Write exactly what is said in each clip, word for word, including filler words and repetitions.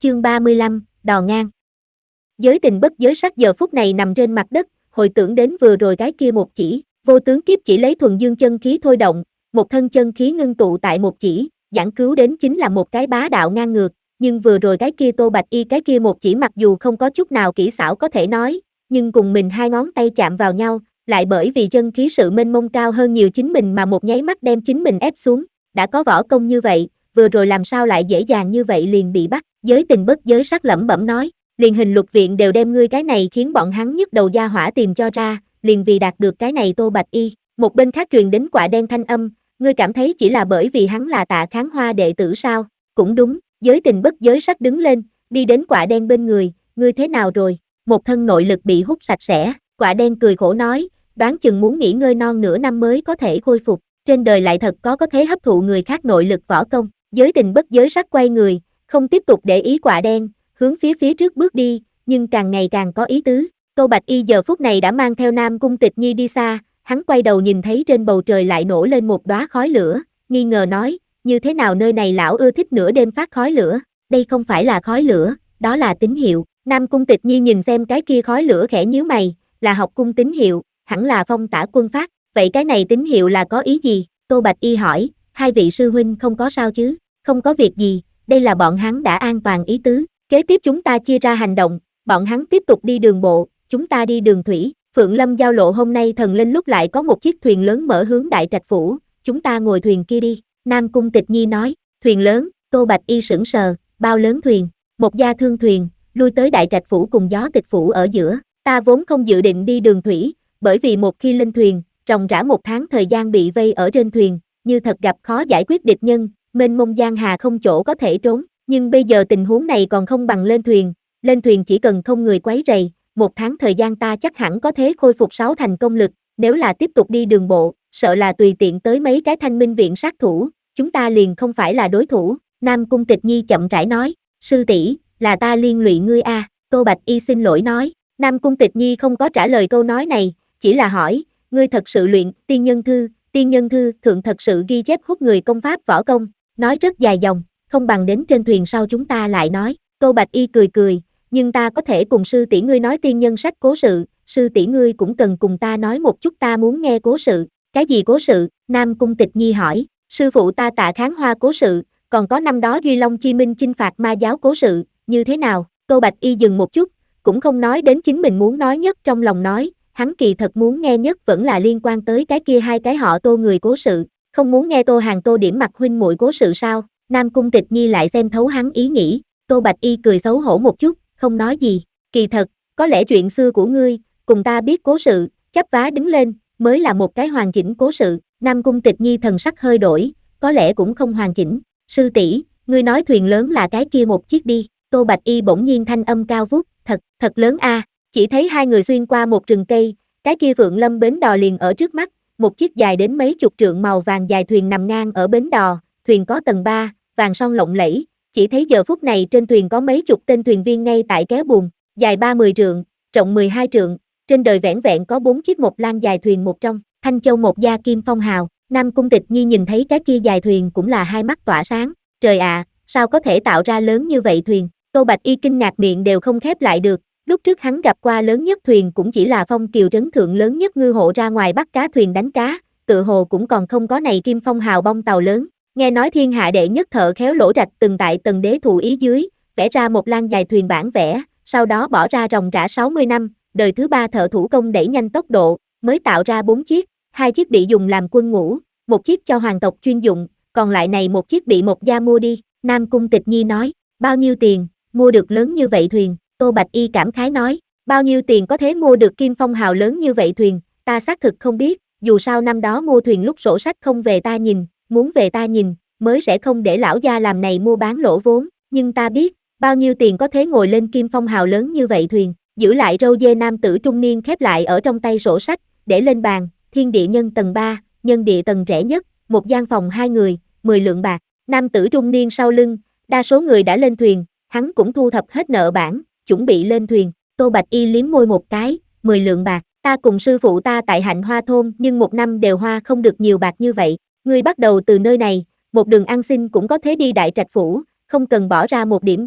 Chương ba mươi lăm, đò ngang. Giới tình bất giới sắc giờ phút này nằm trên mặt đất, hồi tưởng đến vừa rồi cái kia một chỉ, vô tướng kiếp chỉ lấy thuần dương chân khí thôi động, một thân chân khí ngưng tụ tại một chỉ, giảng cứu đến chính là một cái bá đạo ngang ngược, nhưng vừa rồi cái kia Tô Bạch Y cái kia một chỉ mặc dù không có chút nào kỹ xảo có thể nói, nhưng cùng mình hai ngón tay chạm vào nhau, lại bởi vì chân khí sự mênh mông cao hơn nhiều chính mình mà một nháy mắt đem chính mình ép xuống, đã có võ công như vậy, vừa rồi làm sao lại dễ dàng như vậy liền bị bắt, giới tình bất giới sắc lẩm bẩm nói, liền hình luật viện đều đem ngươi cái này khiến bọn hắn nhức đầu gia hỏa tìm cho ra, liền vì đạt được cái này Tô Bạch Y, một bên khác truyền đến quả đen thanh âm, ngươi cảm thấy chỉ là bởi vì hắn là Tạ Kháng Hoa đệ tử sao, cũng đúng, giới tình bất giới sắc đứng lên, đi đến quả đen bên người, ngươi thế nào rồi, một thân nội lực bị hút sạch sẽ, quả đen cười khổ nói, đoán chừng muốn nghỉ ngơi non nửa năm mới có thể khôi phục, trên đời lại thật có có thể hấp thụ người khác nội lực võ công, giới tình bất giới sắc quay người, không tiếp tục để ý quả đen, hướng phía phía trước bước đi, nhưng càng ngày càng có ý tứ, Tô Bạch Y giờ phút này đã mang theo Nam Cung Tịch Nhi đi xa, hắn quay đầu nhìn thấy trên bầu trời lại nổ lên một đóa khói lửa, nghi ngờ nói, như thế nào nơi này lão ưa thích nửa đêm phát khói lửa, đây không phải là khói lửa, đó là tín hiệu, Nam Cung Tịch Nhi nhìn xem cái kia khói lửa khẽ nhíu mày, là học cung tín hiệu, hẳn là Phong Tả Quân phát, vậy cái này tín hiệu là có ý gì, Tô Bạch Y hỏi, hai vị sư huynh không có sao chứ, không có việc gì, đây là bọn hắn đã an toàn ý tứ, kế tiếp chúng ta chia ra hành động, bọn hắn tiếp tục đi đường bộ, chúng ta đi đường thủy, Phượng Lâm giao lộ hôm nay thần linh lúc lại có một chiếc thuyền lớn mở hướng Đại Trạch Phủ, chúng ta ngồi thuyền kia đi, Nam Cung Tịch Nhi nói, thuyền lớn, Tô Bạch Y sững sờ, bao lớn thuyền, một gia thương thuyền, lui tới Đại Trạch Phủ cùng Gió Tịch Phủ ở giữa, ta vốn không dự định đi đường thủy, bởi vì một khi lên thuyền, ròng rã một tháng thời gian bị vây ở trên thuyền, như thật gặp khó giải quyết địch nhân, mênh mông giang hà không chỗ có thể trốn, nhưng bây giờ tình huống này còn không bằng lên thuyền, lên thuyền chỉ cần không người quấy rầy, một tháng thời gian ta chắc hẳn có thể khôi phục sáu thành công lực, nếu là tiếp tục đi đường bộ, sợ là tùy tiện tới mấy cái thanh minh viện sát thủ, chúng ta liền không phải là đối thủ, Nam Cung Tịch Nhi chậm rãi nói, sư tỷ, là ta liên lụy ngươi a, à. Tô Bạch Y xin lỗi nói, Nam Cung Tịch Nhi không có trả lời câu nói này, chỉ là hỏi, ngươi thật sự luyện tiên nhân thư, tiên nhân thư thượng thật sự ghi chép hút người công pháp võ công, nói rất dài dòng, không bằng đến trên thuyền sau chúng ta lại nói, Tô Bạch Y cười cười, nhưng ta có thể cùng sư tỷ ngươi nói tiên nhân sách cố sự, sư tỷ ngươi cũng cần cùng ta nói một chút ta muốn nghe cố sự, cái gì cố sự, Nam Cung Tịch Nhi hỏi, sư phụ ta Tạ Kháng Hoa cố sự, còn có năm đó Duy Long Chi Minh chinh phạt ma giáo cố sự, như thế nào, Tô Bạch Y dừng một chút, cũng không nói đến chính mình muốn nói nhất trong lòng nói, hắn kỳ thật muốn nghe nhất vẫn là liên quan tới cái kia hai cái họ Tô người cố sự, không muốn nghe Tô Hàng Tô Điểm Mặc huynh muội cố sự sao, Nam Cung Tịch Nhi lại xem thấu hắn ý nghĩ, Tô Bạch Y cười xấu hổ một chút, không nói gì, kỳ thật, có lẽ chuyện xưa của ngươi, cùng ta biết cố sự, chắp vá đứng lên, mới là một cái hoàn chỉnh cố sự, Nam Cung Tịch Nhi thần sắc hơi đổi, có lẽ cũng không hoàn chỉnh, sư tỷ, ngươi nói thuyền lớn là cái kia một chiếc đi, Tô Bạch Y bỗng nhiên thanh âm cao vút, thật, thật lớn a, chỉ thấy hai người xuyên qua một rừng cây, cái kia Phượng Lâm bến đò liền ở trước mắt, một chiếc dài đến mấy chục trượng màu vàng dài thuyền nằm ngang ở bến đò, thuyền có tầng ba, vàng son lộng lẫy, chỉ thấy giờ phút này trên thuyền có mấy chục tên thuyền viên ngay tại kéo buồm, dài ba mươi trượng, rộng mười hai trượng, trên đời vẻn vẹn có bốn chiếc một lan dài thuyền một trong, Thanh Châu một gia kim phong hào, Nam Cung Tịch Nhi nhìn thấy cái kia dài thuyền cũng là hai mắt tỏa sáng, trời ạ, sao có thể tạo ra lớn như vậy thuyền, Tô Bạch Y kinh ngạc miệng đều không khép lại được, lúc trước hắn gặp qua lớn nhất thuyền cũng chỉ là Phong Kiều trấn thượng lớn nhất ngư hộ ra ngoài bắt cá thuyền đánh cá, tự hồ cũng còn không có này kim phong hào bong tàu lớn. Nghe nói thiên hạ đệ nhất thợ khéo lỗ rạch từng tại tầng đế thụ ý dưới, vẽ ra một lan dài thuyền bản vẽ, sau đó bỏ ra ròng rã sáu mươi năm, đời thứ ba thợ thủ công đẩy nhanh tốc độ, mới tạo ra bốn chiếc, hai chiếc bị dùng làm quân ngũ, một chiếc cho hoàng tộc chuyên dụng, còn lại này một chiếc bị một gia mua đi, Nam Cung Tịch Nhi nói, bao nhiêu tiền, mua được lớn như vậy thuyền, Tô Bạch Y cảm khái nói, bao nhiêu tiền có thể mua được kim phong hào lớn như vậy thuyền, ta xác thực không biết, dù sao năm đó mua thuyền lúc sổ sách không về ta nhìn, muốn về ta nhìn, mới sẽ không để lão gia làm này mua bán lỗ vốn, nhưng ta biết, bao nhiêu tiền có thể ngồi lên kim phong hào lớn như vậy thuyền, giữ lại râu dê nam tử trung niên khép lại ở trong tay sổ sách, để lên bàn, thiên địa nhân tầng ba, nhân địa tầng rẻ nhất, một gian phòng hai người, mười lượng bạc, nam tử trung niên sau lưng, đa số người đã lên thuyền, hắn cũng thu thập hết nợ bản, chuẩn bị lên thuyền, Tô Bạch Y liếm môi một cái, mười lượng bạc, ta cùng sư phụ ta tại Hạnh Hoa thôn nhưng một năm đều hoa không được nhiều bạc như vậy, ngươi bắt đầu từ nơi này, một đường ăn xin cũng có thể đi Đại Trạch Phủ, không cần bỏ ra một điểm bạc,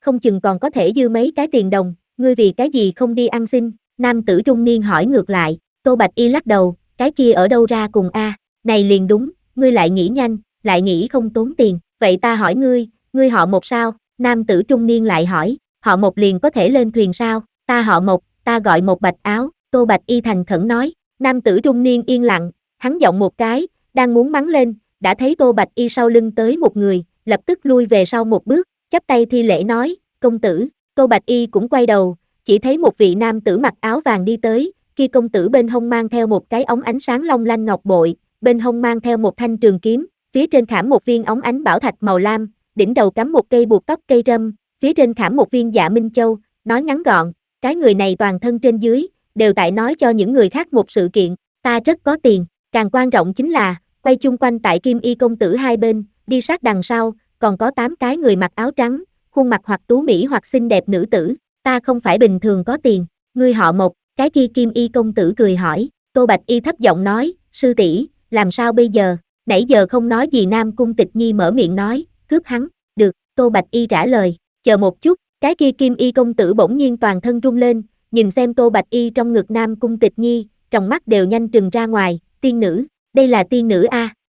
không chừng còn có thể dư mấy cái tiền đồng, ngươi vì cái gì không đi ăn xin, nam tử trung niên hỏi ngược lại, Tô Bạch Y lắc đầu, cái kia ở đâu ra cùng a, này liền đúng, ngươi lại nghĩ nhanh, lại nghĩ không tốn tiền, vậy ta hỏi ngươi, ngươi họ Một sao, nam tử trung niên lại hỏi, họ Một liền có thể lên thuyền sao, ta họ Một, ta gọi Một Bạch Áo, Tô Bạch Y thành khẩn nói, nam tử trung niên yên lặng, hắn giọng một cái, đang muốn mắng lên, đã thấy Tô Bạch Y sau lưng tới một người, lập tức lui về sau một bước, chắp tay thi lễ nói, công tử, Tô Bạch Y cũng quay đầu, chỉ thấy một vị nam tử mặc áo vàng đi tới, kia công tử bên hông mang theo một cái ống ánh sáng long lanh ngọc bội, bên hông mang theo một thanh trường kiếm, phía trên khảm một viên ống ánh bảo thạch màu lam, đỉnh đầu cắm một cây buộc tóc cây râm, phía trên khảm một viên dạ minh châu, nói ngắn gọn, cái người này toàn thân trên dưới, đều tại nói cho những người khác một sự kiện, ta rất có tiền, càng quan trọng chính là, quay chung quanh tại Kim Y công tử hai bên, đi sát đằng sau, còn có tám cái người mặc áo trắng, khuôn mặt hoặc tú mỹ hoặc xinh đẹp nữ tử, ta không phải bình thường có tiền, ngươi họ Một, cái kia Kim Y công tử cười hỏi, Tô Bạch Y thấp giọng nói, sư tỷ, làm sao bây giờ, nãy giờ không nói gì Nam Cung Tịch Nhi mở miệng nói, cướp hắn, được, Tô Bạch Y trả lời, chờ một chút, cái kia Kim Y công tử bỗng nhiên toàn thân rung lên, nhìn xem Tô Bạch Y trong ngực Nam Cung Tịch Nhi, trong mắt đều nhanh trừng ra ngoài, tiên nữ, đây là tiên nữ a,